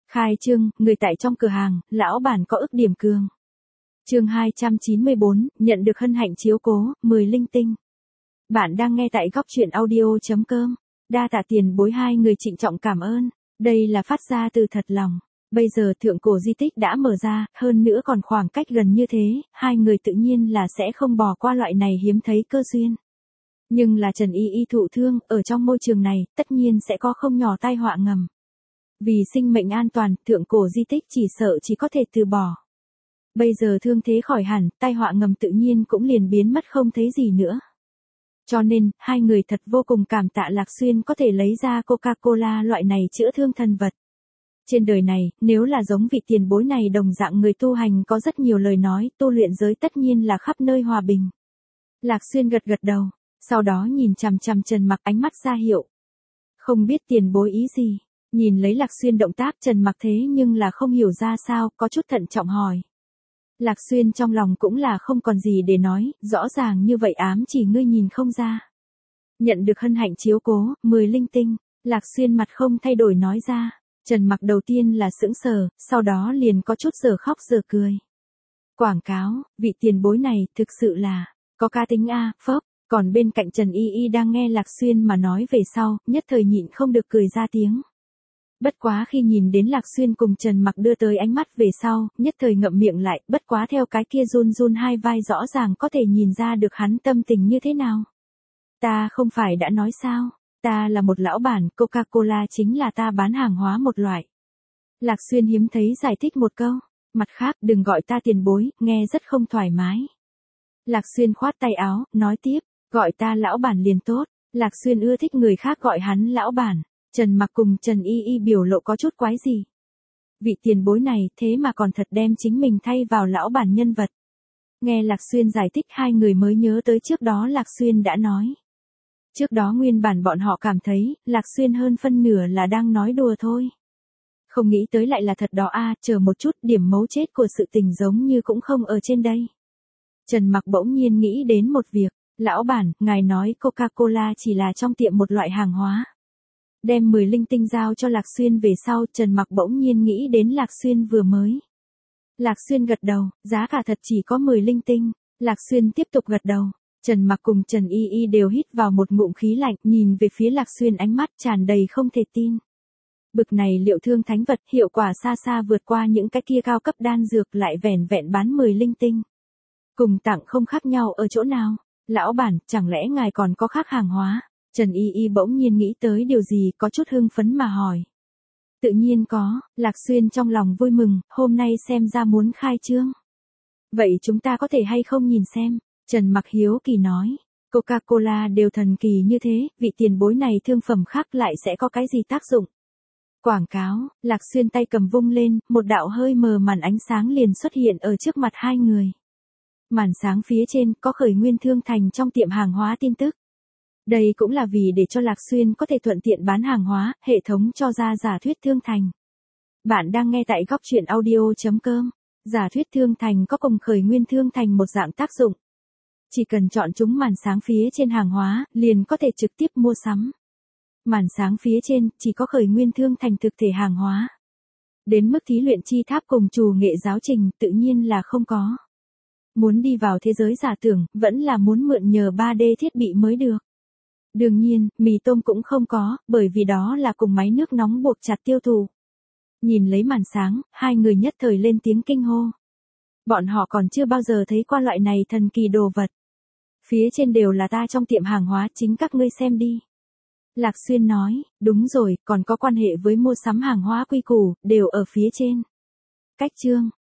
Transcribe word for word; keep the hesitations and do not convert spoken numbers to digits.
Khai trương, người tại trong cửa hàng, lão bản có ức điểm cường. Chương hai trăm chín mươi bốn, nhận được hân hạnh chiếu cố, mười linh tinh. Bạn đang nghe tại góc truyện audio chấm com. Đa tạ tiền bối, hai người trịnh trọng cảm ơn. Đây là phát ra từ thật lòng. Bây giờ thượng cổ di tích đã mở ra, hơn nữa còn khoảng cách gần như thế, hai người tự nhiên là sẽ không bỏ qua loại này hiếm thấy cơ duyên. Nhưng là Trần Y Y thụ thương, ở trong môi trường này, tất nhiên sẽ có không nhỏ tai họa ngầm. Vì sinh mệnh an toàn, thượng cổ di tích chỉ sợ chỉ có thể từ bỏ. Bây giờ thương thế khỏi hẳn, tai họa ngầm tự nhiên cũng liền biến mất không thấy gì nữa. Cho nên, hai người thật vô cùng cảm tạ Lạc Xuyên có thể lấy ra Coca-Cola loại này chữa thương thần vật. Trên đời này, nếu là giống vị tiền bối này đồng dạng người tu hành có rất nhiều lời nói, tu luyện giới tất nhiên là khắp nơi hòa bình. Lạc Xuyên gật gật đầu, sau đó nhìn chằm chằm Trần Mặc, ánh mắt ra hiệu. Không biết tiền bối ý gì, nhìn lấy Lạc Xuyên động tác, Trần Mặc thế nhưng là không hiểu ra sao, có chút thận trọng hỏi. Lạc Xuyên trong lòng cũng là không còn gì để nói, rõ ràng như vậy ám chỉ ngươi nhìn không ra. Nhận được hân hạnh chiếu cố, mười linh tinh, Lạc Xuyên mặt không thay đổi nói ra. Trần Mặc đầu tiên là sững sờ, sau đó liền có chút giờ khóc giờ cười. Quảng cáo, vị tiền bối này thực sự là có cá tính a, phớp. Còn bên cạnh Trần Y Y đang nghe Lạc Xuyên mà nói về sau, nhất thời nhịn không được cười ra tiếng. Bất quá khi nhìn đến Lạc Xuyên cùng Trần Mặc đưa tới ánh mắt về sau, nhất thời ngậm miệng lại, bất quá theo cái kia run run hai vai rõ ràng có thể nhìn ra được hắn tâm tình như thế nào. Ta không phải đã nói sao, ta là một lão bản, Coca-Cola chính là ta bán hàng hóa một loại. Lạc Xuyên hiếm thấy giải thích một câu, mặt khác đừng gọi ta tiền bối, nghe rất không thoải mái. Lạc Xuyên khoát tay áo, nói tiếp, gọi ta lão bản liền tốt. Lạc Xuyên ưa thích người khác gọi hắn lão bản. Trần Mặc cùng Trần Y Y biểu lộ có chút quái gì. Vị tiền bối này thế mà còn thật đem chính mình thay vào lão bản nhân vật. Nghe Lạc Xuyên giải thích, hai người mới nhớ tới trước đó Lạc Xuyên đã nói. Trước đó nguyên bản bọn họ cảm thấy, Lạc Xuyên hơn phân nửa là đang nói đùa thôi. Không nghĩ tới lại là thật đó a, chờ một chút, điểm mấu chốt của sự tình giống như cũng không ở trên đây. Trần Mặc bỗng nhiên nghĩ đến một việc, lão bản, ngài nói Coca-Cola chỉ là trong tiệm một loại hàng hóa. Đem mười linh tinh giao cho Lạc Xuyên về sau, Trần Mặc bỗng nhiên nghĩ đến Lạc Xuyên vừa mới. Lạc Xuyên gật đầu, giá cả thật chỉ có mười linh tinh. Lạc Xuyên tiếp tục gật đầu. Trần Mặc cùng Trần Y Y đều hít vào một ngụm khí lạnh, nhìn về phía Lạc Xuyên, ánh mắt tràn đầy không thể tin. Bực này liệu thương thánh vật, hiệu quả xa xa vượt qua những cái kia cao cấp đan dược, lại vẻn vẹn bán mười linh tinh. Cùng tặng không khác nhau ở chỗ nào? Lão bản, chẳng lẽ ngài còn có khác hàng hóa? Trần Y Y bỗng nhiên nghĩ tới điều gì, có chút hưng phấn mà hỏi. Tự nhiên có, Lạc Xuyên trong lòng vui mừng, hôm nay xem ra muốn khai trương. Vậy chúng ta có thể hay không nhìn xem? Trần Mặc hiếu kỳ nói. Coca-Cola đều thần kỳ như thế, vị tiền bối này thương phẩm khác lại sẽ có cái gì tác dụng? Quảng cáo, Lạc Xuyên tay cầm vung lên, một đạo hơi mờ màn ánh sáng liền xuất hiện ở trước mặt hai người. Màn sáng phía trên có khởi nguyên thương thành trong tiệm hàng hóa tin tức. Đây cũng là vì để cho Lạc Xuyên có thể thuận tiện bán hàng hóa, hệ thống cho ra giả thuyết thương thành. Bạn đang nghe tại góc truyện audio chấm com. Giả thuyết thương thành có cùng khởi nguyên thương thành một dạng tác dụng. Chỉ cần chọn chúng màn sáng phía trên hàng hóa, liền có thể trực tiếp mua sắm. Màn sáng phía trên chỉ có khởi nguyên thương thành thực thể hàng hóa. Đến mức thí luyện chi tháp cùng trù nghệ giáo trình tự nhiên là không có. Muốn đi vào thế giới giả tưởng, vẫn là muốn mượn nhờ ba D thiết bị mới được. Đương nhiên, mì tôm cũng không có, bởi vì đó là cùng máy nước nóng buộc chặt tiêu thụ. Nhìn lấy màn sáng, hai người nhất thời lên tiếng kinh hô. Bọn họ còn chưa bao giờ thấy qua loại này thần kỳ đồ vật. Phía trên đều là ta trong tiệm hàng hóa, chính các ngươi xem đi. Lạc Xuyên nói, đúng rồi, còn có quan hệ với mua sắm hàng hóa quy củ, đều ở phía trên. Cách chương,